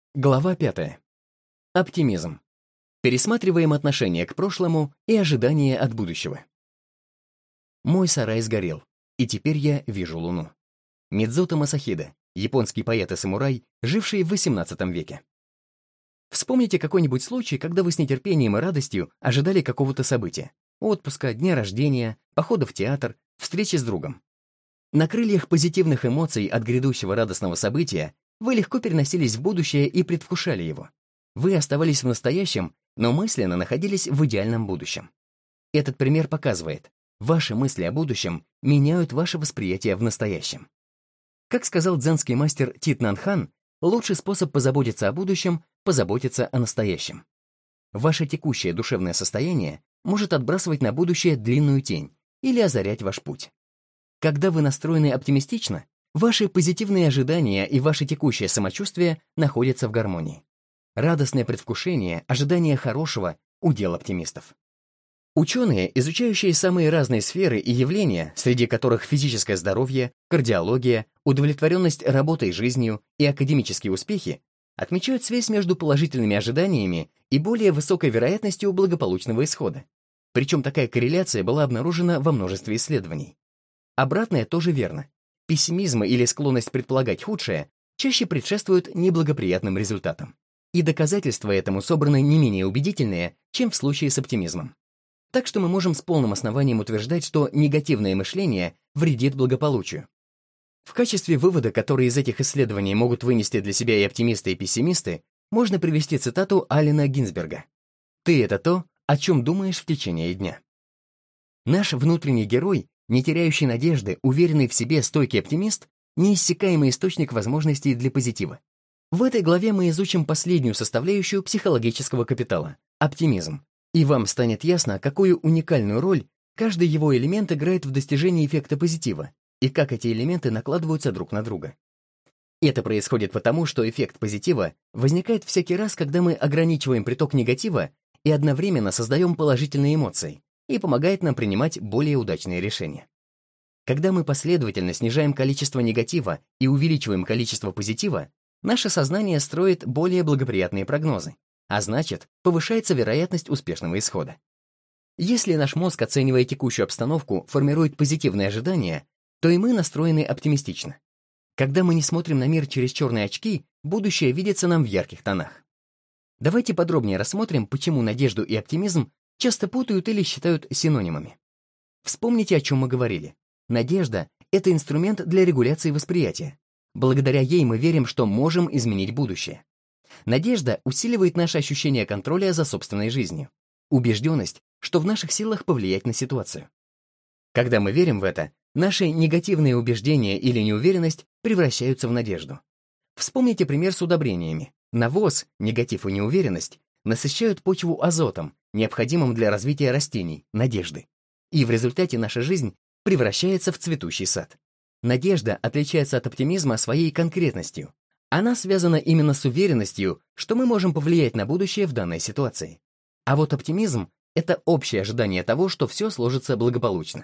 Глава 5. Оптимизм. Пересматриваем отношение к прошлому и ожидания от будущего. Мой сарай сгорел, и теперь я вижу луну. Мидзуто Масахида, японский поэт и самурай, живший в XVIII веке. Вспомните какой-нибудь случай, когда вы с нетерпением и радостью ожидали какого-то события: отпуска, дня рождения, похода в театр, встречи с другом. На крыльях позитивных эмоций от грядущего радостного события вы легко переносились в будущее и предвкушали его. Вы оставались в настоящем, но мысленно находились в идеальном будущем. Этот пример показывает, ваши мысли о будущем меняют ваше восприятие в настоящем. Как сказал дзенский мастер Тит Нан Хан, лучший способ позаботиться о будущем — позаботиться о настоящем. Ваше текущее душевное состояние может отбрасывать на будущее длинную тень или озарять ваш путь. Когда вы настроены оптимистично, ваши позитивные ожидания и ваше текущее самочувствие находятся в гармонии. Радостное предвкушение, ожидание хорошего — удел оптимистов. Ученые, изучающие самые разные сферы и явления, среди которых физическое здоровье, кардиология, удовлетворенность работой и жизнью и академические успехи, отмечают связь между положительными ожиданиями и более высокой вероятностью благополучного исхода. Причем такая корреляция была обнаружена во множестве исследований. Обратное тоже верно. Пессимизм или склонность предполагать худшее чаще предшествуют неблагоприятным результатам. И доказательства этому собраны не менее убедительные, чем в случае с оптимизмом. Так что мы можем с полным основанием утверждать, что негативное мышление вредит благополучию. В качестве вывода, который из этих исследований могут вынести для себя и оптимисты, и пессимисты, можно привести цитату Аллена Гинзберга: «Ты — это то, о чем думаешь в течение дня». Наш внутренний герой, не теряющий надежды, уверенный в себе стойкий оптимист, неиссякаемый источник возможностей для позитива. В этой главе мы изучим последнюю составляющую психологического капитала — оптимизм, и вам станет ясно, какую уникальную роль каждый его элемент играет в достижении эффекта позитива и как эти элементы накладываются друг на друга. Это происходит потому, что эффект позитива возникает всякий раз, когда мы ограничиваем приток негатива и одновременно создаем положительные эмоции, и помогает нам принимать более удачные решения. Когда мы последовательно снижаем количество негатива и увеличиваем количество позитива, наше сознание строит более благоприятные прогнозы, а значит, повышается вероятность успешного исхода. Если наш мозг, оценивая текущую обстановку, формирует позитивные ожидания, то и мы настроены оптимистично. Когда мы не смотрим на мир через черные очки, будущее видится нам в ярких тонах. Давайте подробнее рассмотрим, почему надежду и оптимизм часто путают или считают синонимами. Вспомните, о чем мы говорили. Надежда — это инструмент для регуляции восприятия. Благодаря ей мы верим, что можем изменить будущее. Надежда усиливает наше ощущение контроля за собственной жизнью, убежденность, что в наших силах повлиять на ситуацию. Когда мы верим в это, наши негативные убеждения или неуверенность превращаются в надежду. Вспомните пример с удобрениями. Навоз, негатив и неуверенность насыщают почву азотом, необходимым для развития растений, надежды. И в результате наша жизнь превращается в цветущий сад. Надежда отличается от оптимизма своей конкретностью. Она связана именно с уверенностью, что мы можем повлиять на будущее в данной ситуации. А вот оптимизм — это общее ожидание того, что все сложится благополучно.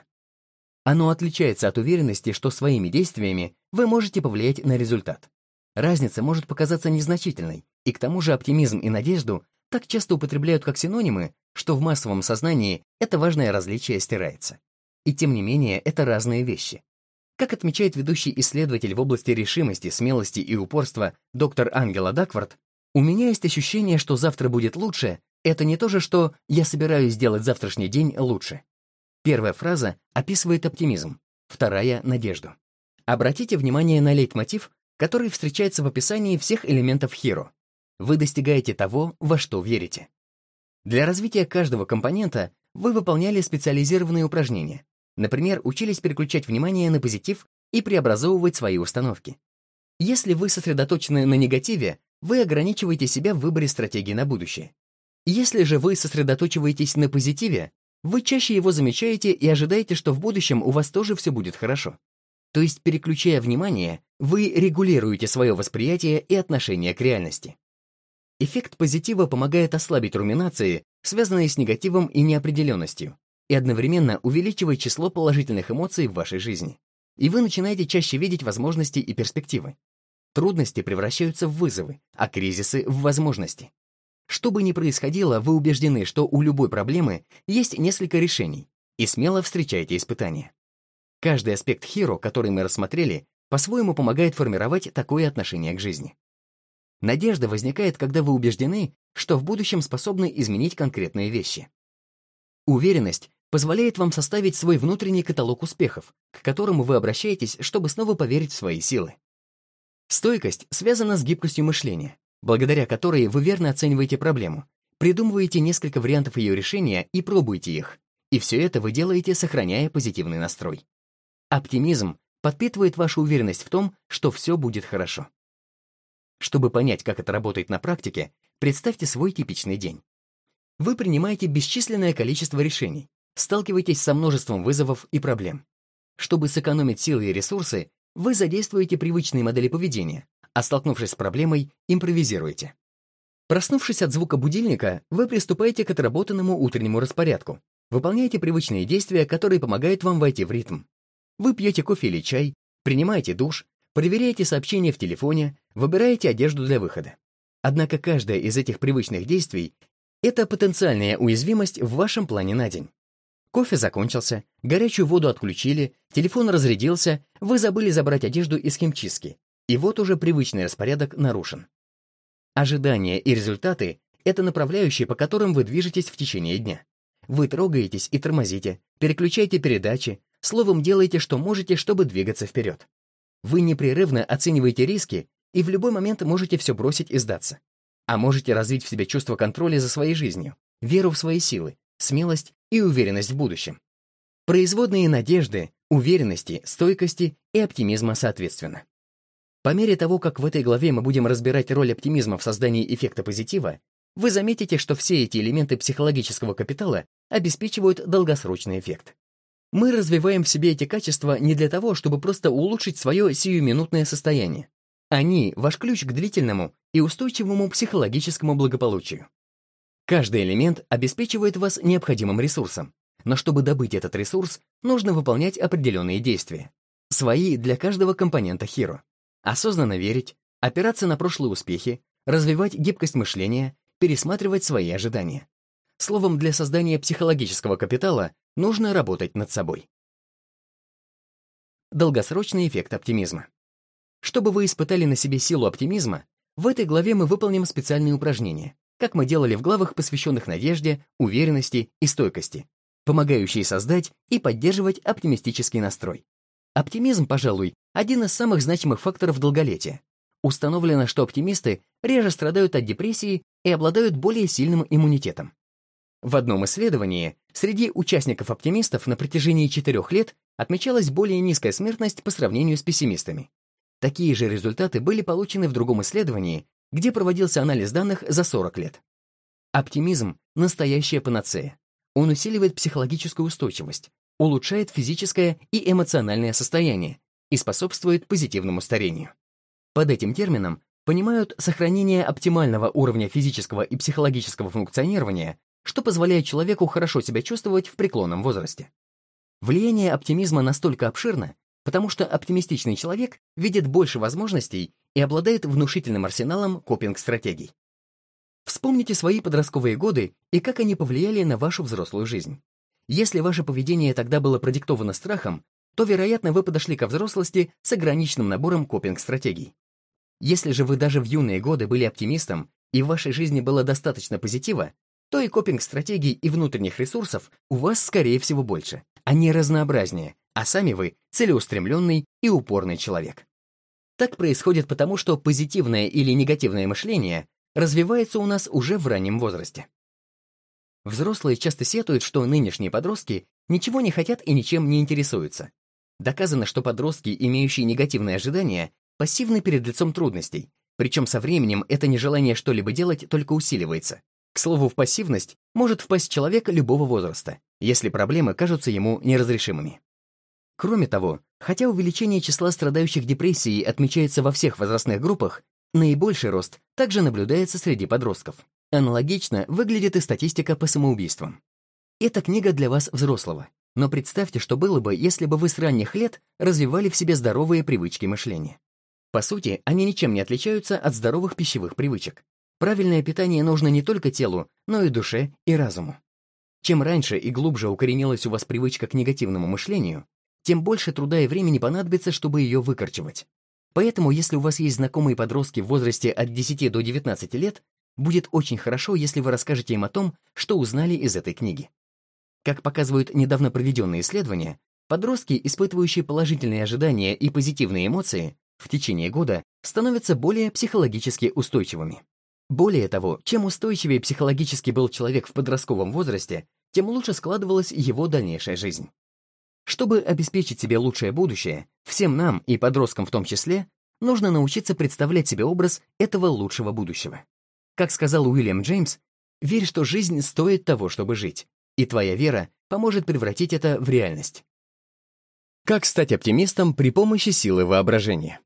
Оно отличается от уверенности, что своими действиями вы можете повлиять на результат. Разница может показаться незначительной, и к тому же оптимизм и надежду так часто употребляют как синонимы, что в массовом сознании это важное различие стирается. И тем не менее, это разные вещи. Как отмечает ведущий исследователь в области решимости, смелости и упорства доктор Ангела Дакварт, «У меня есть ощущение, что завтра будет лучше. Это не то же, что «я собираюсь сделать завтрашний день лучше». Первая фраза описывает оптимизм, вторая — надежду. Обратите внимание на лейтмотив, который встречается в описании всех элементов Hero. Вы достигаете того, во что верите. Для развития каждого компонента вы выполняли специализированные упражнения. Например, учились переключать внимание на позитив и преобразовывать свои установки. Если вы сосредоточены на негативе, вы ограничиваете себя в выборе стратегии на будущее. Если же вы сосредоточиваетесь на позитиве, вы чаще его замечаете и ожидаете, что в будущем у вас тоже все будет хорошо. То есть, переключая внимание, вы регулируете свое восприятие и отношение к реальности. Эффект позитива помогает ослабить руминации, связанные с негативом и неопределенностью, и одновременно увеличивает число положительных эмоций в вашей жизни. И вы начинаете чаще видеть возможности и перспективы. Трудности превращаются в вызовы, а кризисы — в возможности. Что бы ни происходило, вы убеждены, что у любой проблемы есть несколько решений, и смело встречаете испытания. Каждый аспект Hero, который мы рассмотрели, по-своему помогает формировать такое отношение к жизни. Надежда возникает, когда вы убеждены, что в будущем способны изменить конкретные вещи. Уверенность позволяет вам составить свой внутренний каталог успехов, к которому вы обращаетесь, чтобы снова поверить в свои силы. Стойкость связана с гибкостью мышления, благодаря которой вы верно оцениваете проблему, придумываете несколько вариантов ее решения и пробуете их, и все это вы делаете, сохраняя позитивный настрой. Оптимизм подпитывает вашу уверенность в том, что все будет хорошо. Чтобы понять, как это работает на практике, представьте свой типичный день. Вы принимаете бесчисленное количество решений, сталкиваетесь со множеством вызовов и проблем. Чтобы сэкономить силы и ресурсы, вы задействуете привычные модели поведения, а столкнувшись с проблемой, импровизируете. Проснувшись от звука будильника, вы приступаете к отработанному утреннему распорядку, выполняете привычные действия, которые помогают вам войти в ритм. Вы пьете кофе или чай, принимаете душ, проверяете сообщения в телефоне, выбираете одежду для выхода. Однако каждое из этих привычных действий — это потенциальная уязвимость в вашем плане на день. Кофе закончился, горячую воду отключили, телефон разрядился, вы забыли забрать одежду из химчистки, и вот уже привычный распорядок нарушен. Ожидания и результаты — это направляющие, по которым вы движетесь в течение дня. Вы трогаетесь и тормозите, переключаете передачи, словом, делаете, что можете, чтобы двигаться вперед. Вы непрерывно оцениваете риски и в любой момент можете все бросить и сдаться. А можете развить в себе чувство контроля за своей жизнью, веру в свои силы, смелость и уверенность в будущем. Производные надежды, уверенности, стойкости и оптимизма соответственно. По мере того, как в этой главе мы будем разбирать роль оптимизма в создании эффекта позитива, вы заметите, что все эти элементы психологического капитала обеспечивают долгосрочный эффект. Мы развиваем в себе эти качества не для того, чтобы просто улучшить свое сиюминутное состояние. Они — ваш ключ к длительному и устойчивому психологическому благополучию. Каждый элемент обеспечивает вас необходимым ресурсом, но чтобы добыть этот ресурс, нужно выполнять определенные действия. Свои для каждого компонента Hero. Осознанно верить, опираться на прошлые успехи, развивать гибкость мышления, пересматривать свои ожидания. Словом, для создания психологического капитала нужно работать над собой. Долгосрочный эффект оптимизма. Чтобы вы испытали на себе силу оптимизма, в этой главе мы выполним специальные упражнения, как мы делали в главах, посвященных надежде, уверенности и стойкости, помогающие создать и поддерживать оптимистический настрой. Оптимизм, пожалуй, один из самых значимых факторов долголетия. Установлено, что оптимисты реже страдают от депрессии и обладают более сильным иммунитетом. В одном исследовании среди участников-оптимистов на протяжении 4 лет отмечалась более низкая смертность по сравнению с пессимистами. Такие же результаты были получены в другом исследовании, где проводился анализ данных за 40 лет. Оптимизм — настоящая панацея. Он усиливает психологическую устойчивость, улучшает физическое и эмоциональное состояние и способствует позитивному старению. Под этим термином понимают сохранение оптимального уровня физического и психологического функционирования, что позволяет человеку хорошо себя чувствовать в преклонном возрасте. Влияние оптимизма настолько обширно, потому что оптимистичный человек видит больше возможностей и обладает внушительным арсеналом копинг-стратегий. Вспомните свои подростковые годы и как они повлияли на вашу взрослую жизнь. Если ваше поведение тогда было продиктовано страхом, то, вероятно, вы подошли ко взрослости с ограниченным набором копинг-стратегий. Если же вы даже в юные годы были оптимистом и в вашей жизни было достаточно позитива, то и копинг-стратегий и внутренних ресурсов у вас, скорее всего, больше. Они разнообразнее, а сами вы целеустремленный и упорный человек. Так происходит потому, что позитивное или негативное мышление развивается у нас уже в раннем возрасте. Взрослые часто сетуют, что нынешние подростки ничего не хотят и ничем не интересуются. Доказано, что подростки, имеющие негативные ожидания, пассивны перед лицом трудностей, причем со временем это нежелание что-либо делать только усиливается. К слову, в пассивность может впасть человек любого возраста, если проблемы кажутся ему неразрешимыми. Кроме того, хотя увеличение числа страдающих депрессией отмечается во всех возрастных группах, наибольший рост также наблюдается среди подростков. Аналогично выглядит и статистика по самоубийствам. Эта книга для вас, взрослого, но представьте, что было бы, если бы вы с ранних лет развивали в себе здоровые привычки мышления. По сути, они ничем не отличаются от здоровых пищевых привычек. Правильное питание нужно не только телу, но и душе и разуму. Чем раньше и глубже укоренилась у вас привычка к негативному мышлению, тем больше труда и времени понадобится, чтобы ее выкорчевать. Поэтому, если у вас есть знакомые подростки в возрасте от 10 до 19 лет, будет очень хорошо, если вы расскажете им о том, что узнали из этой книги. Как показывают недавно проведенные исследования, подростки, испытывающие положительные ожидания и позитивные эмоции, в течение года становятся более психологически устойчивыми. Более того, чем устойчивее психологически был человек в подростковом возрасте, тем лучше складывалась его дальнейшая жизнь. Чтобы обеспечить себе лучшее будущее, всем нам, и подросткам в том числе, нужно научиться представлять себе образ этого лучшего будущего. Как сказал Уильям Джеймс, «Верь, что жизнь стоит того, чтобы жить, и твоя вера поможет превратить это в реальность». Как стать оптимистом при помощи силы воображения?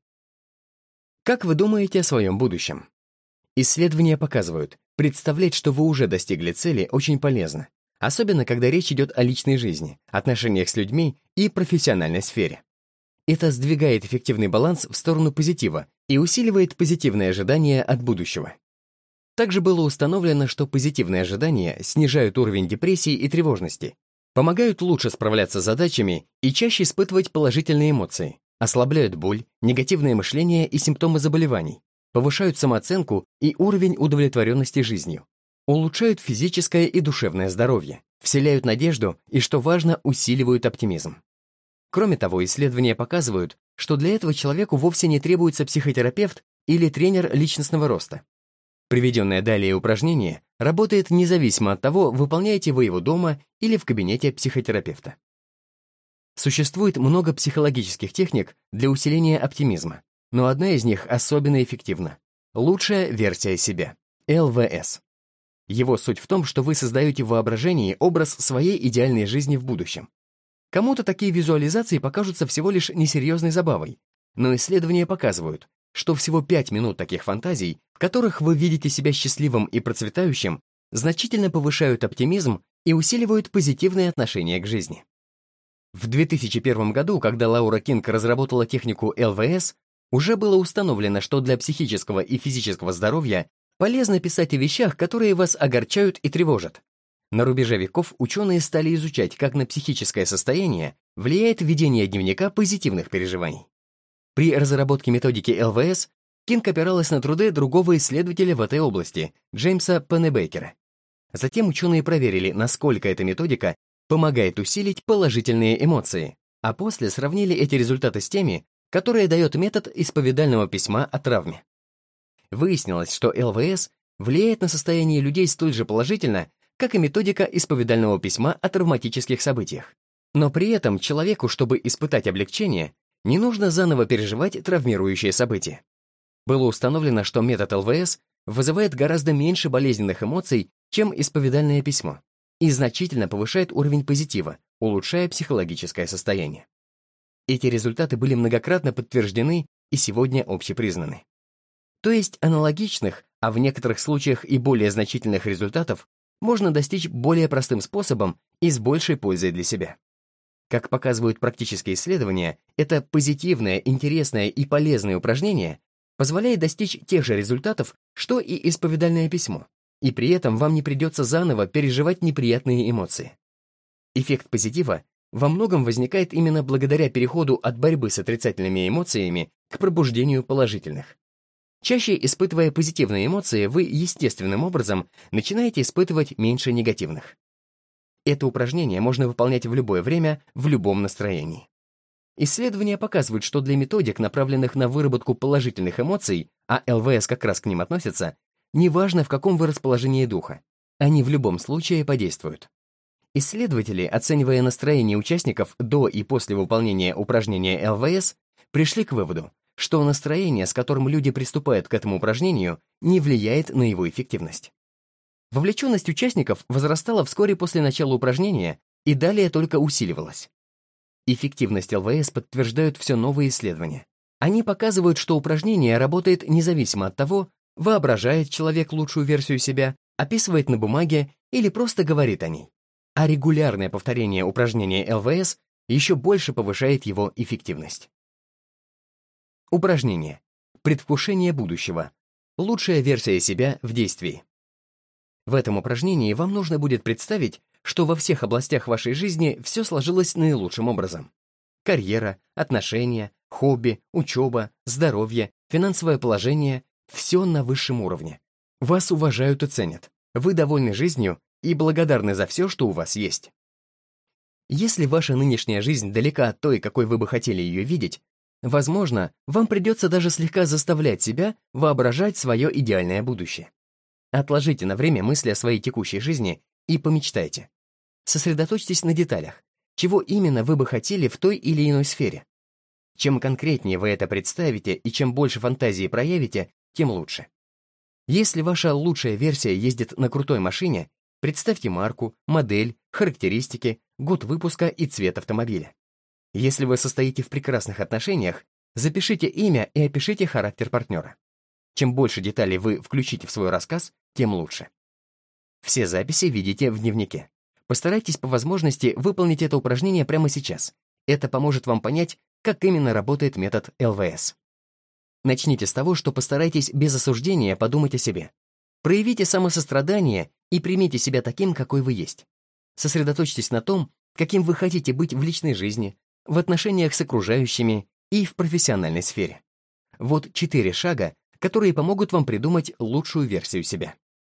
Как вы думаете о своем будущем? Исследования показывают, представлять, что вы уже достигли цели, очень полезно, особенно когда речь идет о личной жизни, отношениях с людьми и профессиональной сфере. Это сдвигает эффективный баланс в сторону позитива и усиливает позитивные ожидания от будущего. Также было установлено, что позитивные ожидания снижают уровень депрессии и тревожности, помогают лучше справляться с задачами и чаще испытывать положительные эмоции, ослабляют боль, негативное мышление и симптомы заболеваний, повышают самооценку и уровень удовлетворенности жизнью, улучшают физическое и душевное здоровье, вселяют надежду и, что важно, усиливают оптимизм. Кроме того, исследования показывают, что для этого человеку вовсе не требуется психотерапевт или тренер личностного роста. Приведенное далее упражнение работает независимо от того, выполняете вы его дома или в кабинете психотерапевта. Существует много психологических техник для усиления оптимизма, но одна из них особенно эффективна. Лучшая версия себя – ЛВС. Его суть в том, что вы создаете в воображении образ своей идеальной жизни в будущем. Кому-то такие визуализации покажутся всего лишь несерьезной забавой, но исследования показывают, что всего 5 минут таких фантазий, в которых вы видите себя счастливым и процветающим, значительно повышают оптимизм и усиливают позитивные отношения к жизни. В 2001 году, когда Лаура Кинг разработала технику ЛВС, уже было установлено, что для психического и физического здоровья полезно писать о вещах, которые вас огорчают и тревожат. На рубеже веков ученые стали изучать, как на психическое состояние влияет ведение дневника позитивных переживаний. При разработке методики ЛВС Кинг опиралась на труды другого исследователя в этой области, Джеймса Пеннебекера. Затем ученые проверили, насколько эта методика помогает усилить положительные эмоции, а после сравнили эти результаты с теми, которые дает метод исповедального письма о травме. Выяснилось, что ЛВС влияет на состояние людей столь же положительно, как и методика исповедального письма о травматических событиях. Но при этом человеку, чтобы испытать облегчение, не нужно заново переживать травмирующее событие. Было установлено, что метод ЛВС вызывает гораздо меньше болезненных эмоций, чем исповедальное письмо, и значительно повышает уровень позитива, улучшая психологическое состояние. Эти результаты были многократно подтверждены и сегодня общепризнаны. То есть аналогичных, а в некоторых случаях и более значительных результатов можно достичь более простым способом и с большей пользой для себя. Как показывают практические исследования, это позитивное, интересное и полезное упражнение позволяет достичь тех же результатов, что и исповедальное письмо, и при этом вам не придется заново переживать неприятные эмоции. Эффект позитива во многом возникает именно благодаря переходу от борьбы с отрицательными эмоциями к пробуждению положительных. Чаще испытывая позитивные эмоции, вы естественным образом начинаете испытывать меньше негативных. Это упражнение можно выполнять в любое время, в любом настроении. Исследования показывают, что для методик, направленных на выработку положительных эмоций, а ЛВС как раз к ним относится, неважно, в каком вы расположении духа, они в любом случае подействуют. Исследователи, оценивая настроение участников до и после выполнения упражнения ЛВС, пришли к выводу, что настроение, с которым люди приступают к этому упражнению, не влияет на его эффективность. Вовлеченность участников возрастала вскоре после начала упражнения и далее только усиливалась. Эффективность ЛВС подтверждают все новые исследования. Они показывают, что упражнение работает независимо от того, воображает человек лучшую версию себя, описывает на бумаге или просто говорит о ней. А регулярное повторение упражнения ЛВС еще больше повышает его эффективность. Упражнение. предвкушение будущего. Лучшая версия себя в действии. В этом упражнении вам нужно будет представить, что во всех областях вашей жизни все сложилось наилучшим образом. Карьера, отношения, хобби, учеба, здоровье, финансовое положение – все на высшем уровне. Вас уважают и ценят. Вы довольны жизнью и благодарны за все, что у вас есть. Если ваша нынешняя жизнь далека от той, какой вы бы хотели ее видеть, возможно, вам придется даже слегка заставлять себя воображать свое идеальное будущее. Отложите на время мысли о своей текущей жизни и помечтайте. Сосредоточьтесь на деталях, чего именно вы бы хотели в той или иной сфере. Чем конкретнее вы это представите и чем больше фантазии проявите, тем лучше. Если ваша лучшая версия ездит на крутой машине, представьте марку, модель, характеристики, год выпуска и цвет автомобиля. Если вы состоите в прекрасных отношениях, запишите имя и опишите характер партнера. Чем больше деталей вы включите в свой рассказ, тем лучше. Все записи видите в дневнике. Постарайтесь по возможности выполнить это упражнение прямо сейчас. Это поможет вам понять, как именно работает метод ЛВС. Начните с того, что постарайтесь без осуждения подумать о себе. Проявите самосострадание и примите себя таким, какой вы есть. Сосредоточьтесь на том, каким вы хотите быть в личной жизни, в отношениях с окружающими и в профессиональной сфере. Вот 4 шага, которые помогут вам придумать лучшую версию себя.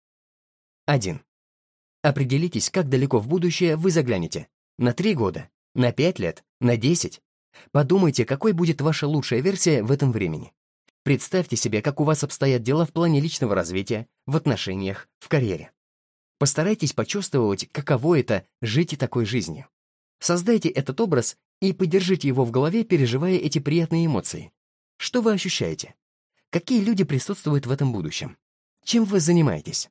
1. Определитесь, как далеко в будущее вы заглянете. На 3 года, на 5 лет, на 10. Подумайте, какой будет ваша лучшая версия в этом времени. Представьте себе, как у вас обстоят дела в плане личного развития, в отношениях, в карьере. Постарайтесь почувствовать, каково это — жить такой жизнью. Создайте этот образ и поддержите его в голове, переживая эти приятные эмоции. Что вы ощущаете? Какие люди присутствуют в этом будущем? Чем вы занимаетесь?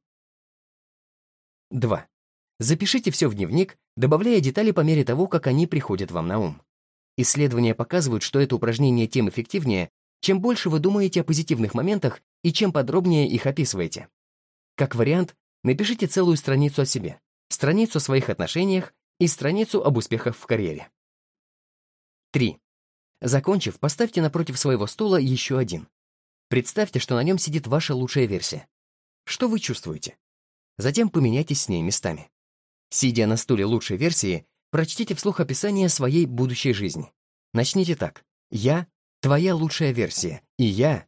2. Запишите все в дневник, добавляя детали по мере того, как они приходят вам на ум. Исследования показывают, что это упражнение тем эффективнее, чем больше вы думаете о позитивных моментах и чем подробнее их описываете. Как вариант, напишите целую страницу о себе, страницу о своих отношениях и страницу об успехах в карьере. 3. Закончив, поставьте напротив своего стула еще один. Представьте, что на нем сидит ваша лучшая версия. Что вы чувствуете? Затем поменяйтесь с ней местами. Сидя на стуле лучшей версии, прочтите вслух описание своей будущей жизни. Начните так. Я — твоя лучшая версия, и я...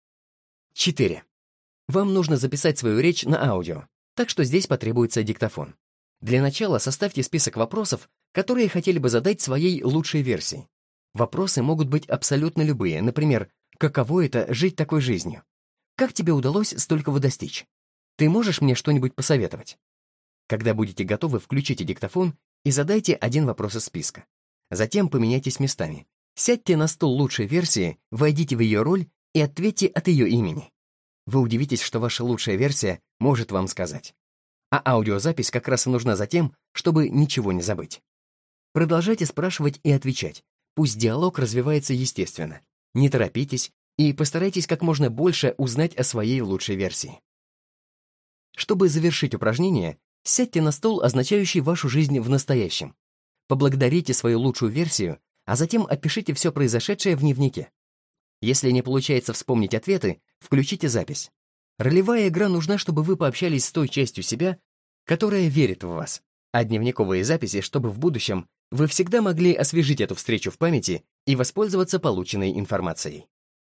4. Вам нужно записать свою речь на аудио, так что здесь потребуется диктофон. Для начала составьте список вопросов, которые хотели бы задать своей лучшей версии. Вопросы могут быть абсолютно любые, например, каково это — жить такой жизнью? Как тебе удалось столького достичь? Ты можешь мне что-нибудь посоветовать? Когда будете готовы, включите диктофон и задайте один вопрос из списка. Затем поменяйтесь местами. Сядьте на стул лучшей версии, войдите в ее роль и ответьте от ее имени. Вы удивитесь, что ваша лучшая версия может вам сказать. А аудиозапись как раз и нужна за тем, чтобы ничего не забыть. Продолжайте спрашивать и отвечать. Пусть диалог развивается естественно. Не торопитесь и постарайтесь как можно больше узнать о своей лучшей версии. Чтобы завершить упражнение, сядьте на стол, означающий вашу жизнь в настоящем. Поблагодарите свою лучшую версию, а затем опишите все произошедшее в дневнике. Если не получается вспомнить ответы, включите запись. Ролевая игра нужна, чтобы вы пообщались с той частью себя, которая верит в вас, а дневниковые записи, чтобы в будущем вы всегда могли освежить эту встречу в памяти и воспользоваться полученной информацией.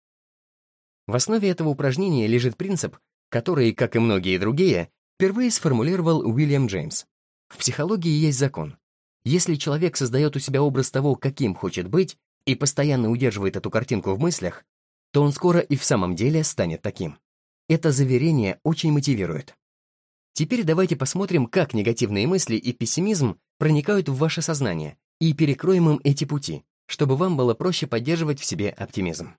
В основе этого упражнения лежит принцип, который, как и многие другие, впервые сформулировал Уильям Джеймс. В психологии есть закон. Если человек создает у себя образ того, каким хочет быть, и постоянно удерживает эту картинку в мыслях, то он скоро и в самом деле станет таким. Это заверение очень мотивирует. Теперь давайте посмотрим, как негативные мысли и пессимизм проникают в ваше сознание, и перекроем им эти пути, чтобы вам было проще поддерживать в себе оптимизм.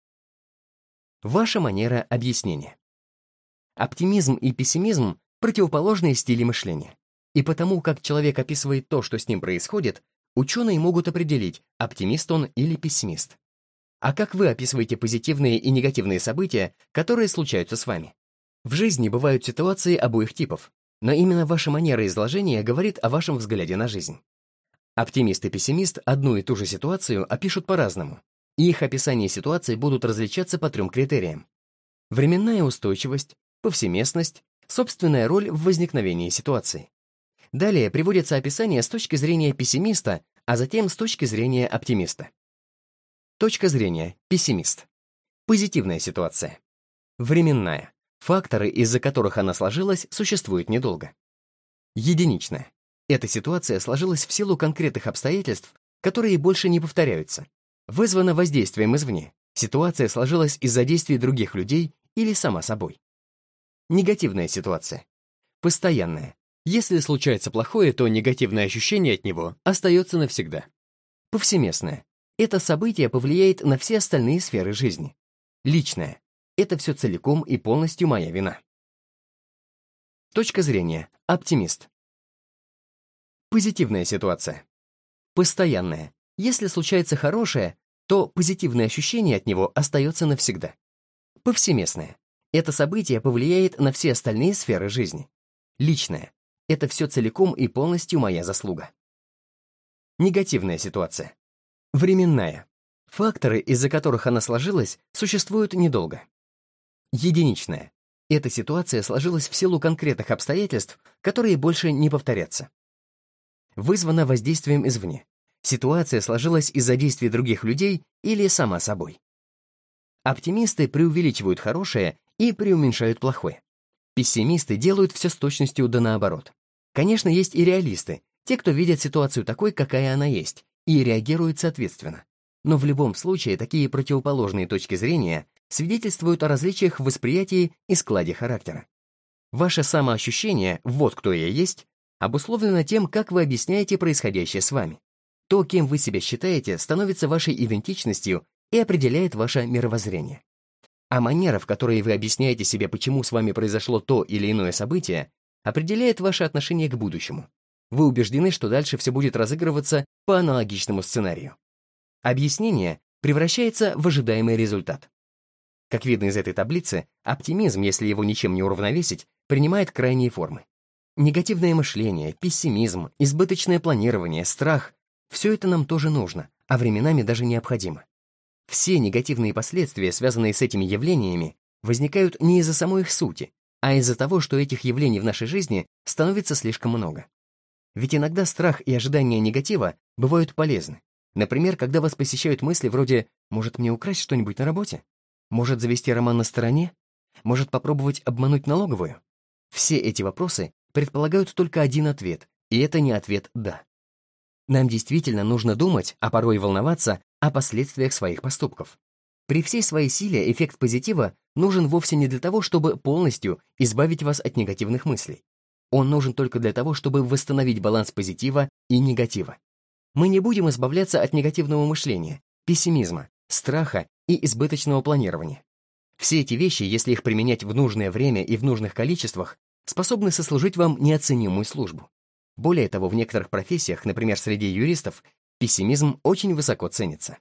Ваша манера объяснения. Оптимизм и пессимизм — противоположные стили мышления. И потому, как человек описывает то, что с ним происходит, ученые могут определить, оптимист он или пессимист. А как вы описываете позитивные и негативные события, которые случаются с вами? В жизни бывают ситуации обоих типов, но именно ваша манера изложения говорит о вашем взгляде на жизнь. Оптимист и пессимист одну и ту же ситуацию опишут по-разному. и их описание ситуации будут различаться по 3 критериям. Временная устойчивость, повсеместность, собственная роль в возникновении ситуации. Далее приводится описание с точки зрения пессимиста, а затем с точки зрения оптимиста. Точка зрения пессимист. Позитивная ситуация. Временная. Факторы, из-за которых она сложилась, существуют недолго. Единичная. Эта ситуация сложилась в силу конкретных обстоятельств, которые больше не повторяются. Вызвана воздействием извне. Ситуация сложилась из-за действий других людей или сама собой. Негативная ситуация. Постоянная. Если случается плохое, то негативное ощущение от него остается навсегда. Повсеместная. Это событие повлияет на все остальные сферы жизни. Личная. Это все целиком и полностью моя вина. Точка зрения. Оптимист. Позитивная ситуация. Постоянная. Если случается хорошее, то позитивное ощущение от него остается навсегда. Повсеместное. Это событие повлияет на все остальные сферы жизни. Личное. Это все целиком и полностью моя заслуга. Негативная ситуация. Временная. Факторы, из-за которых она сложилась, существуют недолго. Единичная. Эта ситуация сложилась в силу конкретных обстоятельств, которые больше не повторятся. Вызвана воздействием извне. Ситуация сложилась из-за действий других людей или сама собой. Оптимисты преувеличивают хорошее и преуменьшают плохое. Пессимисты делают все с точностью да наоборот. Конечно, есть и реалисты, те, кто видят ситуацию такой, какая она есть, и реагируют соответственно. Но в любом случае такие противоположные точки зрения свидетельствуют о различиях в восприятии и складе характера. Ваше самоощущение, вот кто я есть, обусловлено тем, как вы объясняете происходящее с вами. То, кем вы себя считаете, становится вашей идентичностью и определяет ваше мировоззрение. А манера, в которой вы объясняете себе, почему с вами произошло то или иное событие, определяет ваше отношение к будущему. Вы убеждены, что дальше все будет разыгрываться по аналогичному сценарию. Объяснение превращается в ожидаемый результат. Как видно из этой таблицы, оптимизм, если его ничем не уравновесить, принимает крайние формы. Негативное мышление, пессимизм, избыточное планирование, страх — все это нам тоже нужно, а временами даже необходимо. Все негативные последствия, связанные с этими явлениями, возникают не из-за самой их сути, а из-за того, что этих явлений в нашей жизни становится слишком много. Ведь иногда страх и ожидание негатива бывают полезны. Например, когда вас посещают мысли вроде «может мне украсть что-нибудь на работе? Может завести роман на стороне? Может попробовать обмануть налоговую?» Все эти вопросы предполагают только один ответ, и это не ответ «да». Нам действительно нужно думать, а порой волноваться о последствиях своих поступков. При всей своей силе эффект позитива нужен вовсе не для того, чтобы полностью избавить вас от негативных мыслей. Он нужен только для того, чтобы восстановить баланс позитива и негатива. Мы не будем избавляться от негативного мышления, пессимизма, страха и избыточного планирования. Все эти вещи, если их применять в нужное время и в нужных количествах, способны сослужить вам неоценимую службу. Более того, в некоторых профессиях, например, среди юристов, пессимизм очень высоко ценится.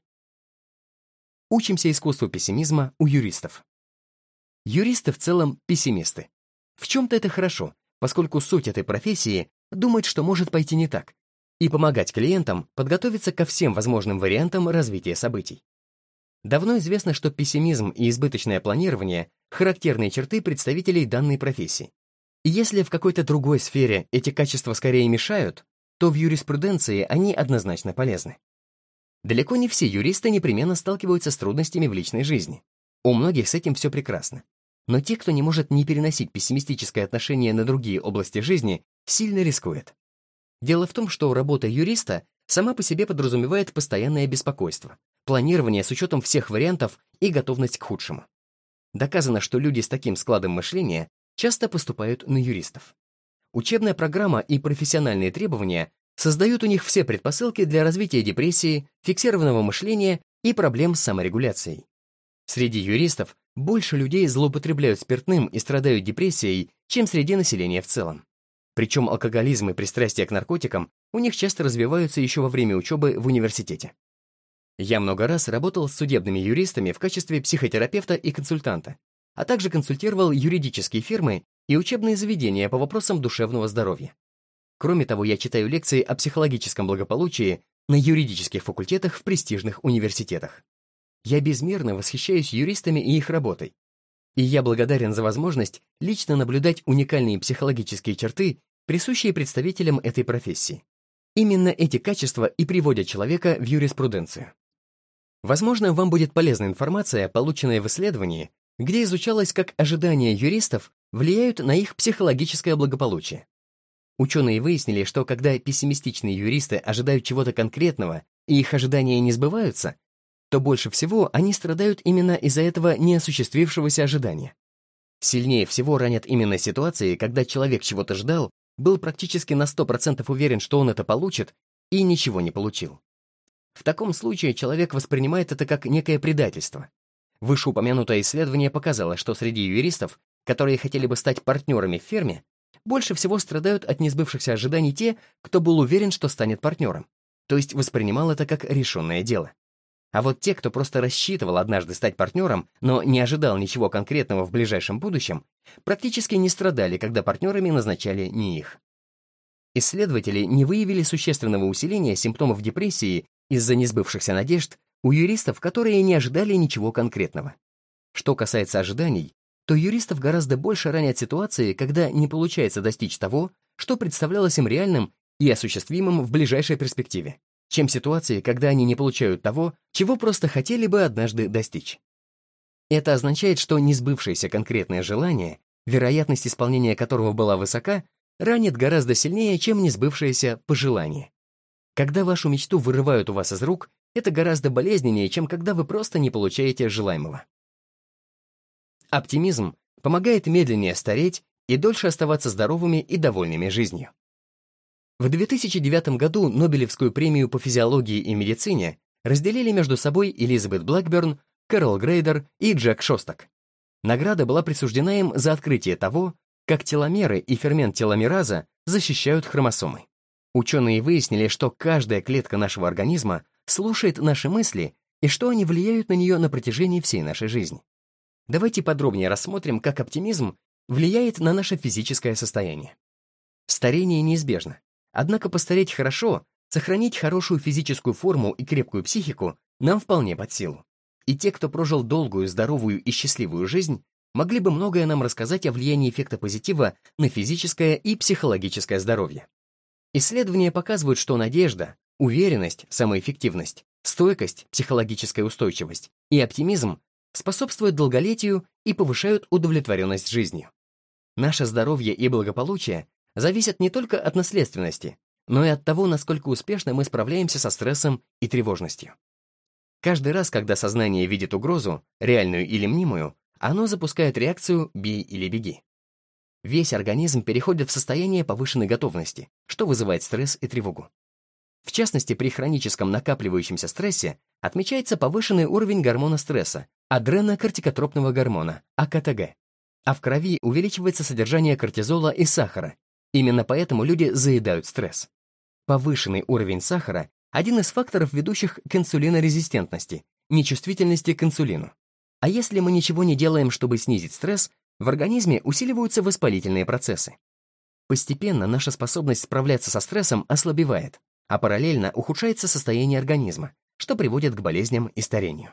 Учимся искусству пессимизма у юристов. Юристы в целом пессимисты. В чем-то это хорошо, поскольку суть этой профессии — думать, что может пойти не так, и помогать клиентам подготовиться ко всем возможным вариантам развития событий. Давно известно, что пессимизм и избыточное планирование — характерные черты представителей данной профессии. И если в какой-то другой сфере эти качества скорее мешают, то в юриспруденции они однозначно полезны. Далеко не все юристы непременно сталкиваются с трудностями в личной жизни. У многих с этим все прекрасно. Но те, кто не может не переносить пессимистическое отношение на другие области жизни, сильно рискует. Дело в том, что работа юриста сама по себе подразумевает постоянное беспокойство, планирование с учетом всех вариантов и готовность к худшему. Доказано, что люди с таким складом мышления часто поступают на юристов. Учебная программа и профессиональные требования создают у них все предпосылки для развития депрессии, фиксированного мышления и проблем с саморегуляцией. Среди юристов больше людей злоупотребляют спиртным и страдают депрессией, чем среди населения в целом. Причем алкоголизм и пристрастие к наркотикам у них часто развиваются еще во время учебы в университете. Я много раз работал с судебными юристами в качестве психотерапевта и консультанта, а также консультировал юридические фирмы и учебные заведения по вопросам душевного здоровья. Кроме того, я читаю лекции о психологическом благополучии на юридических факультетах в престижных университетах. Я безмерно восхищаюсь юристами и их работой. И я благодарен за возможность лично наблюдать уникальные психологические черты, присущие представителям этой профессии. Именно эти качества и приводят человека в юриспруденцию. Возможно, вам будет полезна информация, полученная в исследовании, где изучалось, как ожидания юристов влияют на их психологическое благополучие. Ученые выяснили, что когда пессимистичные юристы ожидают чего-то конкретного и их ожидания не сбываются, то больше всего они страдают именно из-за этого неосуществившегося ожидания. Сильнее всего ранят именно ситуации, когда человек чего-то ждал, был практически на 100% уверен, что он это получит, и ничего не получил. В таком случае человек воспринимает это как некое предательство. Вышеупомянутое исследование показало, что среди юристов, которые хотели бы стать партнерами в фирме, больше всего страдают от несбывшихся ожиданий те, кто был уверен, что станет партнером, то есть воспринимал это как решенное дело. А вот те, кто просто рассчитывал однажды стать партнером, но не ожидал ничего конкретного в ближайшем будущем, практически не страдали, когда партнерами назначали не их. Исследователи не выявили существенного усиления симптомов депрессии из-за несбывшихся надежд у юристов, которые не ожидали ничего конкретного. Что касается ожиданий, то юристов гораздо больше ранят ситуации, когда не получается достичь того, что представлялось им реальным и осуществимым в ближайшей перспективе, чем ситуации, когда они не получают того, чего просто хотели бы однажды достичь. Это означает, что несбывшееся конкретное желание, вероятность исполнения которого была высока, ранит гораздо сильнее, чем несбывшееся пожелание. Когда вашу мечту вырывают у вас из рук, это гораздо болезненнее, чем когда вы просто не получаете желаемого. Оптимизм помогает медленнее стареть и дольше оставаться здоровыми и довольными жизнью. В 2009 году Нобелевскую премию по физиологии и медицине разделили между собой Элизабет Блэкберн, Кэрол Грейдер и Джек Шостак. Награда была присуждена им за открытие того, как теломеры и фермент теломераза защищают хромосомы. Ученые выяснили, что каждая клетка нашего организма слушает наши мысли и что они влияют на нее на протяжении всей нашей жизни. Давайте подробнее рассмотрим, как оптимизм влияет на наше физическое состояние. Старение неизбежно. Однако постареть хорошо, сохранить хорошую физическую форму и крепкую психику нам вполне под силу. И те, кто прожил долгую, здоровую и счастливую жизнь, могли бы многое нам рассказать о влиянии эффекта позитива на физическое и психологическое здоровье. Исследования показывают, что надежда, уверенность, самоэффективность, стойкость, психологическая устойчивость и оптимизм способствуют долголетию и повышают удовлетворенность жизнью. Наше здоровье и благополучие зависят не только от наследственности, но и от того, насколько успешно мы справляемся со стрессом и тревожностью. Каждый раз, когда сознание видит угрозу, реальную или мнимую, оно запускает реакцию «бей или беги». Весь организм переходит в состояние повышенной готовности, что вызывает стресс и тревогу. В частности, при хроническом накапливающемся стрессе отмечается повышенный уровень гормона стресса, адренокортикотропного гормона, АКТГ, а в крови увеличивается содержание кортизола и сахара. Именно поэтому люди заедают стресс. Повышенный уровень сахара – один из факторов, ведущих к инсулинорезистентности, нечувствительности к инсулину. А если мы ничего не делаем, чтобы снизить стресс, в организме усиливаются воспалительные процессы. Постепенно наша способность справляться со стрессом ослабевает, а параллельно ухудшается состояние организма, что приводит к болезням и старению.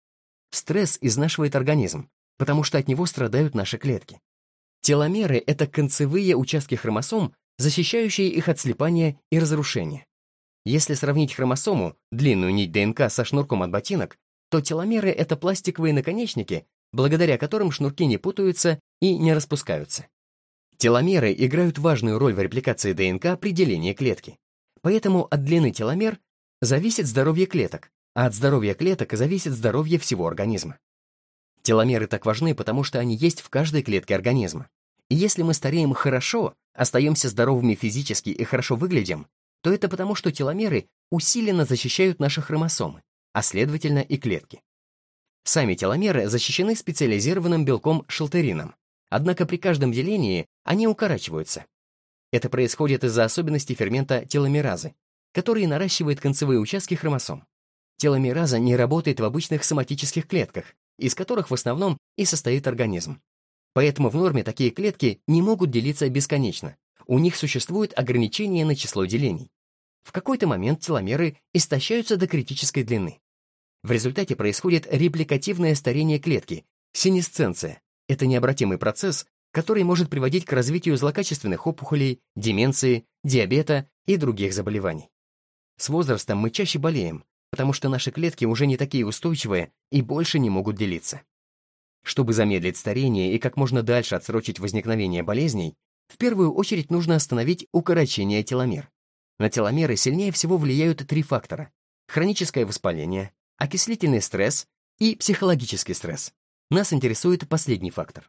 Стресс изнашивает организм, потому что от него страдают наши клетки. Теломеры — это концевые участки хромосом, защищающие их от слипания и разрушения. Если сравнить хромосому, длинную нить ДНК, со шнурком от ботинок, то теломеры — это пластиковые наконечники, благодаря которым шнурки не путаются и не распускаются. Теломеры играют важную роль в репликации ДНК при делении клетки. Поэтому от длины теломер зависит здоровье клеток, а от здоровья клеток зависит здоровье всего организма. Теломеры так важны, потому что они есть в каждой клетке организма. И если мы стареем хорошо, остаемся здоровыми физически и хорошо выглядим, то это потому, что теломеры усиленно защищают наши хромосомы, а следовательно и клетки. Сами теломеры защищены специализированным белком шелтерином, однако при каждом делении они укорачиваются. Это происходит из-за особенностей фермента теломеразы, который наращивает концевые участки хромосом. Теломераза не работает в обычных соматических клетках, из которых в основном и состоит организм. Поэтому в норме такие клетки не могут делиться бесконечно. У них существует ограничение на число делений. В какой-то момент теломеры истощаются до критической длины. В результате происходит репликативное старение клетки, сенесценция. Это необратимый процесс, который может приводить к развитию злокачественных опухолей, деменции, диабета и других заболеваний. С возрастом мы чаще болеем, потому что наши клетки уже не такие устойчивые и больше не могут делиться. Чтобы замедлить старение и как можно дальше отсрочить возникновение болезней, в первую очередь нужно остановить укорочение теломер. На теломеры сильнее всего влияют три фактора: хроническое воспаление, окислительный стресс и психологический стресс. Нас интересует последний фактор.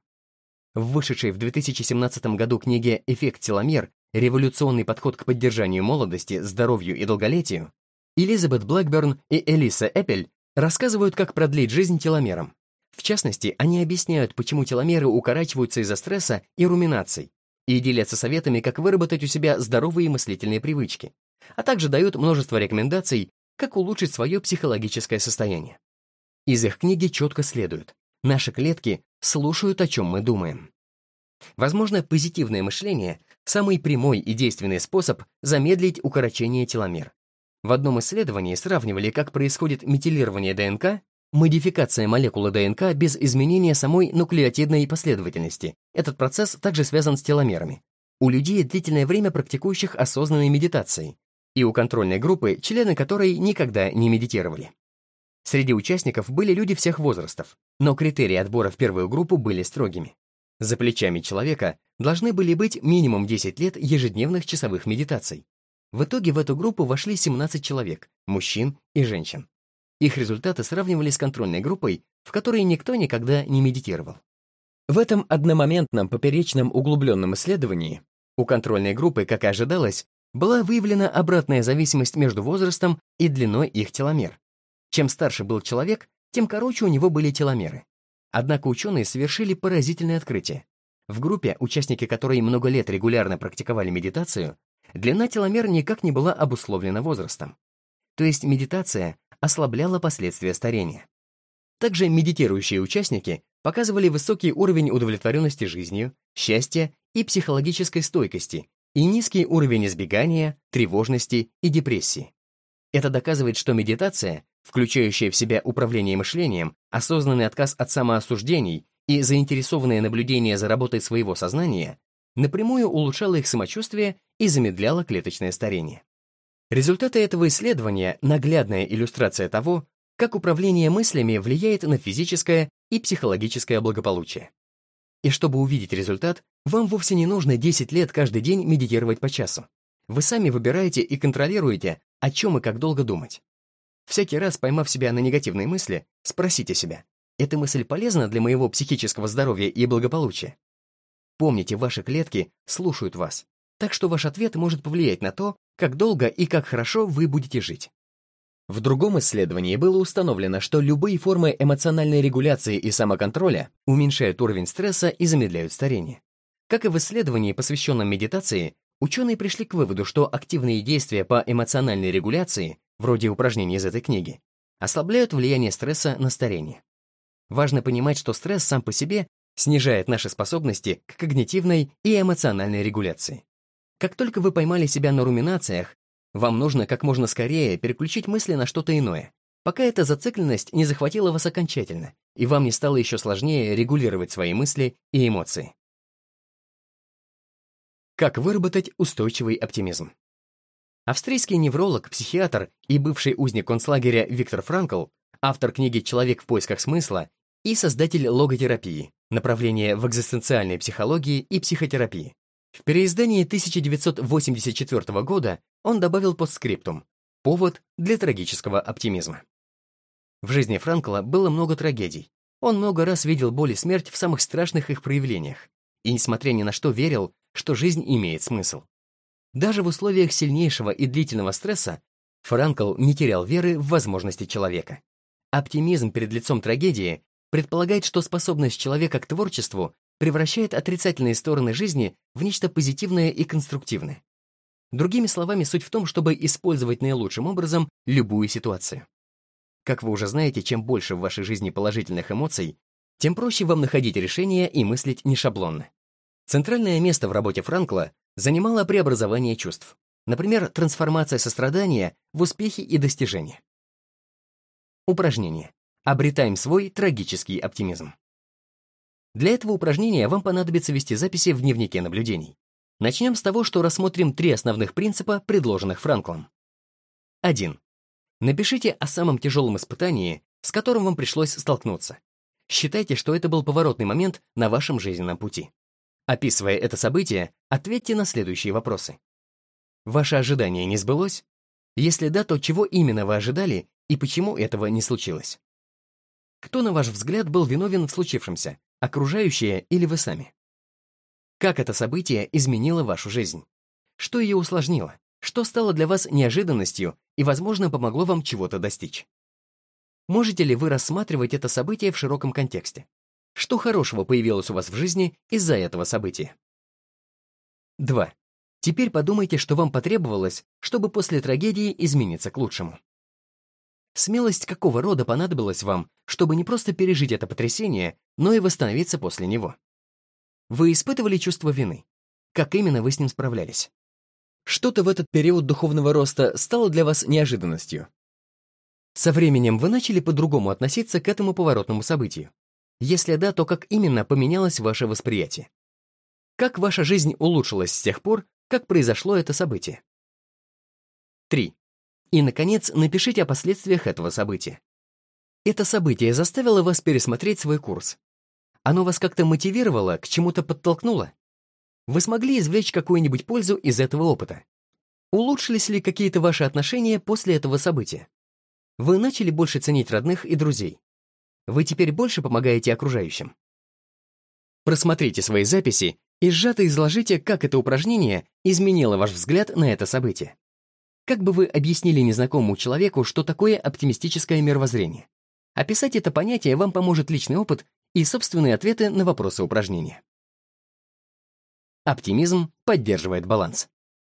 В вышедшей в 2017 году книге «Эффект теломер. Революционный подход к поддержанию молодости, здоровью и долголетию» Элизабет Блэкберн и Элиса Эппель рассказывают, как продлить жизнь теломерам. В частности, они объясняют, почему теломеры укорачиваются из-за стресса и руминаций, и делятся советами, как выработать у себя здоровые мыслительные привычки, а также дают множество рекомендаций, как улучшить свое психологическое состояние. Из их книги четко следует: наши клетки слушают, о чем мы думаем. Возможно, позитивное мышление – самый прямой и действенный способ замедлить укорочение теломер. В одном исследовании сравнивали, как происходит метилирование ДНК, модификация молекулы ДНК без изменения самой нуклеотидной последовательности. Этот процесс также связан с теломерами. У людей, длительное время практикующих осознанной медитацией, и у контрольной группы, члены которой никогда не медитировали. Среди участников были люди всех возрастов, но критерии отбора в первую группу были строгими. За плечами человека должны были быть минимум 10 лет ежедневных часовых медитаций. В итоге в эту группу вошли 17 человек, мужчин и женщин. Их результаты сравнивали с контрольной группой, в которой никто никогда не медитировал. В этом одномоментном поперечном углубленном исследовании у контрольной группы, как и ожидалось, была выявлена обратная зависимость между возрастом и длиной их теломер. Чем старше был человек, тем короче у него были теломеры. Однако ученые совершили поразительное открытие. В группе, участники которой много лет регулярно практиковали медитацию, длина теломер никак не была обусловлена возрастом. То есть медитация ослабляла последствия старения. Также медитирующие участники показывали высокий уровень удовлетворенности жизнью, счастья и психологической стойкости и низкий уровень избегания, тревожности и депрессии. Это доказывает, что медитация, включающая в себя управление мышлением, осознанный отказ от самоосуждений и заинтересованное наблюдение за работой своего сознания, напрямую улучшала их самочувствие и замедляла клеточное старение. Результаты этого исследования — наглядная иллюстрация того, как управление мыслями влияет на физическое и психологическое благополучие. И чтобы увидеть результат, вам вовсе не нужно 10 лет каждый день медитировать по часу. Вы сами выбираете и контролируете, о чем и как долго думать. Всякий раз, поймав себя на негативные мысли, спросите себя: эта мысль полезна для моего психического здоровья и благополучия? Помните, ваши клетки слушают вас, так что ваш ответ может повлиять на то, как долго и как хорошо вы будете жить. В другом исследовании было установлено, что любые формы эмоциональной регуляции и самоконтроля уменьшают уровень стресса и замедляют старение. Как и в исследовании, посвященном медитации, ученые пришли к выводу, что активные действия по эмоциональной регуляции, вроде упражнений из этой книги, ослабляют влияние стресса на старение. Важно понимать, что стресс сам по себе снижает наши способности к когнитивной и эмоциональной регуляции. Как только вы поймали себя на руминациях, вам нужно как можно скорее переключить мысли на что-то иное, пока эта зацикленность не захватила вас окончательно, и вам не стало еще сложнее регулировать свои мысли и эмоции. Как выработать устойчивый оптимизм? Австрийский невролог, психиатр и бывший узник концлагеря Виктор Франкл, автор книги «Человек в поисках смысла» и создатель логотерапии, направления в экзистенциальной психологии и психотерапии. В переиздании 1984 года он добавил постскриптум: «Повод для трагического оптимизма». В жизни Франкла было много трагедий. Он много раз видел боль и смерть в самых страшных их проявлениях, и, несмотря ни на что, верил, что жизнь имеет смысл. Даже в условиях сильнейшего и длительного стресса Франкл не терял веры в возможности человека. Оптимизм перед лицом трагедии предполагает, что способность человека к творчеству превращает отрицательные стороны жизни в нечто позитивное и конструктивное. Другими словами, суть в том, чтобы использовать наилучшим образом любую ситуацию. Как вы уже знаете, чем больше в вашей жизни положительных эмоций, тем проще вам находить решения и мыслить не шаблонно. Центральное место в работе Франкла занимало преобразование чувств. Например, трансформация сострадания в успехи и достижения. Упражнение. Обретаем свой трагический оптимизм. Для этого упражнения вам понадобится вести записи в дневнике наблюдений. Начнем с того, что рассмотрим 3 основных принципа, предложенных Франклом. 1. Напишите о самом тяжелом испытании, с которым вам пришлось столкнуться. Считайте, что это был поворотный момент на вашем жизненном пути. Описывая это событие, ответьте на следующие вопросы. Ваше ожидание не сбылось? Если да, то чего именно вы ожидали и почему этого не случилось? Кто, на ваш взгляд, был виновен в случившемся, окружающие или вы сами? Как это событие изменило вашу жизнь? Что ее усложнило? Что стало для вас неожиданностью и, возможно, помогло вам чего-то достичь? Можете ли вы рассматривать это событие в широком контексте? Что хорошего появилось у вас в жизни из-за этого события? 2. Теперь подумайте, что вам потребовалось, чтобы после трагедии измениться к лучшему. Смелость какого рода понадобилась вам, чтобы не просто пережить это потрясение, но и восстановиться после него? Вы испытывали чувство вины? Как именно вы с ним справлялись? Что-то в этот период духовного роста стало для вас неожиданностью. Со временем вы начали по-другому относиться к этому поворотному событию. Если да, то как именно поменялось ваше восприятие? Как ваша жизнь улучшилась с тех пор, как произошло это событие? 3. И, наконец, напишите о последствиях этого события. Это событие заставило вас пересмотреть свой курс. Оно вас как-то мотивировало, к чему-то подтолкнуло? Вы смогли извлечь какую-нибудь пользу из этого опыта? Улучшились ли какие-то ваши отношения после этого события? Вы начали больше ценить родных и друзей? Вы теперь больше помогаете окружающим? Просмотрите свои записи и сжато изложите, как это упражнение изменило ваш взгляд на это событие. Как бы вы объяснили незнакомому человеку, что такое оптимистическое мировоззрение? Описать это понятие вам поможет личный опыт и собственные ответы на вопросы упражнения. Оптимизм поддерживает баланс.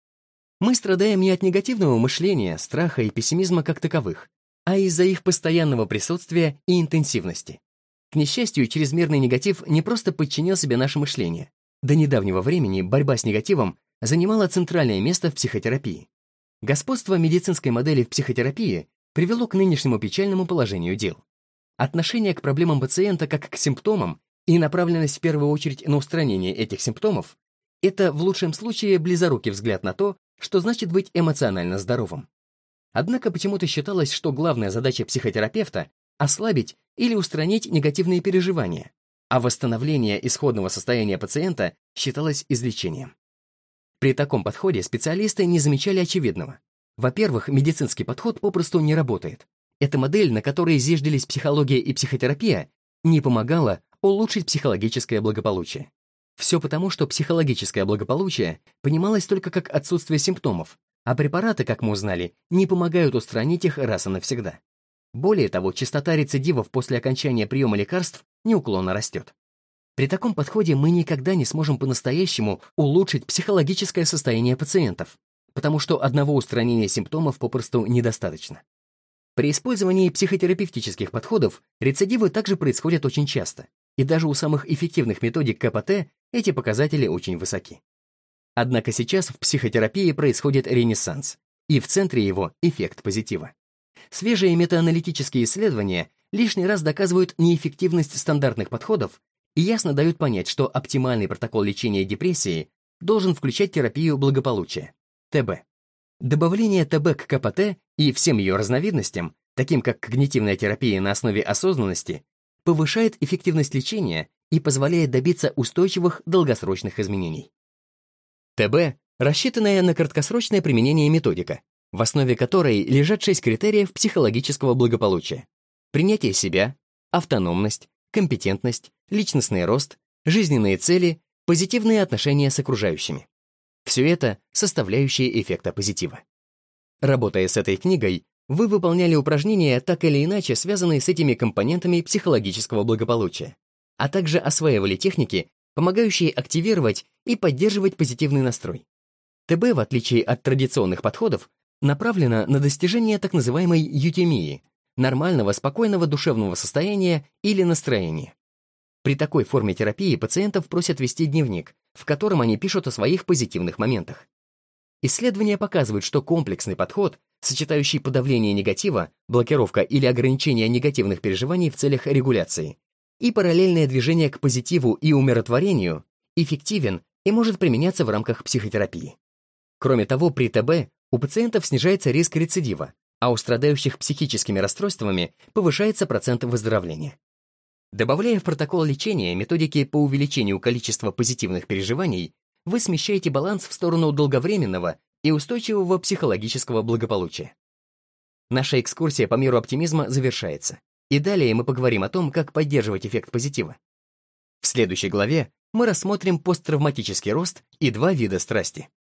Мы страдаем не от негативного мышления, страха и пессимизма как таковых, а из-за их постоянного присутствия и интенсивности. К несчастью, чрезмерный негатив не просто подчинил себе наше мышление. До недавнего времени борьба с негативом занимала центральное место в психотерапии. Господство медицинской модели в психотерапии привело к нынешнему печальному положению дел. Отношение к проблемам пациента как к симптомам и направленность в первую очередь на устранение этих симптомов — это в лучшем случае близорукий взгляд на то, что значит быть эмоционально здоровым. Однако почему-то считалось, что главная задача психотерапевта — ослабить или устранить негативные переживания, а восстановление исходного состояния пациента считалось излечением. При таком подходе специалисты не замечали очевидного. Во-первых, медицинский подход попросту не работает. Эта модель, на которой зиждились психология и психотерапия, не помогала улучшить психологическое благополучие. Все потому, что психологическое благополучие понималось только как отсутствие симптомов, а препараты, как мы узнали, не помогают устранить их раз и навсегда. Более того, частота рецидивов после окончания приема лекарств неуклонно растет. При таком подходе мы никогда не сможем по-настоящему улучшить психологическое состояние пациентов, потому что одного устранения симптомов попросту недостаточно. При использовании психотерапевтических подходов рецидивы также происходят очень часто, и даже у самых эффективных методик КПТ эти показатели очень высоки. Однако сейчас в психотерапии происходит ренессанс, и в центре его эффект позитива. Свежие метааналитические исследования лишний раз доказывают неэффективность стандартных подходов и ясно дают понять, что оптимальный протокол лечения депрессии должен включать терапию благополучия, ТБ. Добавление ТБ к КПТ и всем ее разновидностям, таким как когнитивная терапия на основе осознанности, повышает эффективность лечения и позволяет добиться устойчивых долгосрочных изменений. ТБ — рассчитанная на краткосрочное применение методика, в основе которой лежат 6 критериев психологического благополучия: принятие себя, автономность, компетентность, личностный рост, жизненные цели, позитивные отношения с окружающими. Все это — составляющие эффекта позитива. Работая с этой книгой, вы выполняли упражнения, так или иначе связанные с этими компонентами психологического благополучия, а также осваивали техники, помогающие активировать и поддерживать позитивный настрой. ТБ, в отличие от традиционных подходов, направлена на достижение так называемой эутемии, нормального, спокойного душевного состояния или настроения. При такой форме терапии пациентов просят вести дневник, в котором они пишут о своих позитивных моментах. Исследования показывают, что комплексный подход сочетающий подавление негатива, блокировка или ограничение негативных переживаний в целях регуляции, и параллельное движение к позитиву и умиротворению, эффективен и может применяться в рамках психотерапии. Кроме того, при ТБ у пациентов снижается риск рецидива, а у страдающих психическими расстройствами повышается процент выздоровления. Добавляя в протокол лечения методики по увеличению количества позитивных переживаний, вы смещаете баланс в сторону долговременного и устойчивого психологического благополучия. Наша экскурсия по миру оптимизма завершается, и далее мы поговорим о том, как поддерживать эффект позитива. В следующей главе мы рассмотрим посттравматический рост и два вида страсти.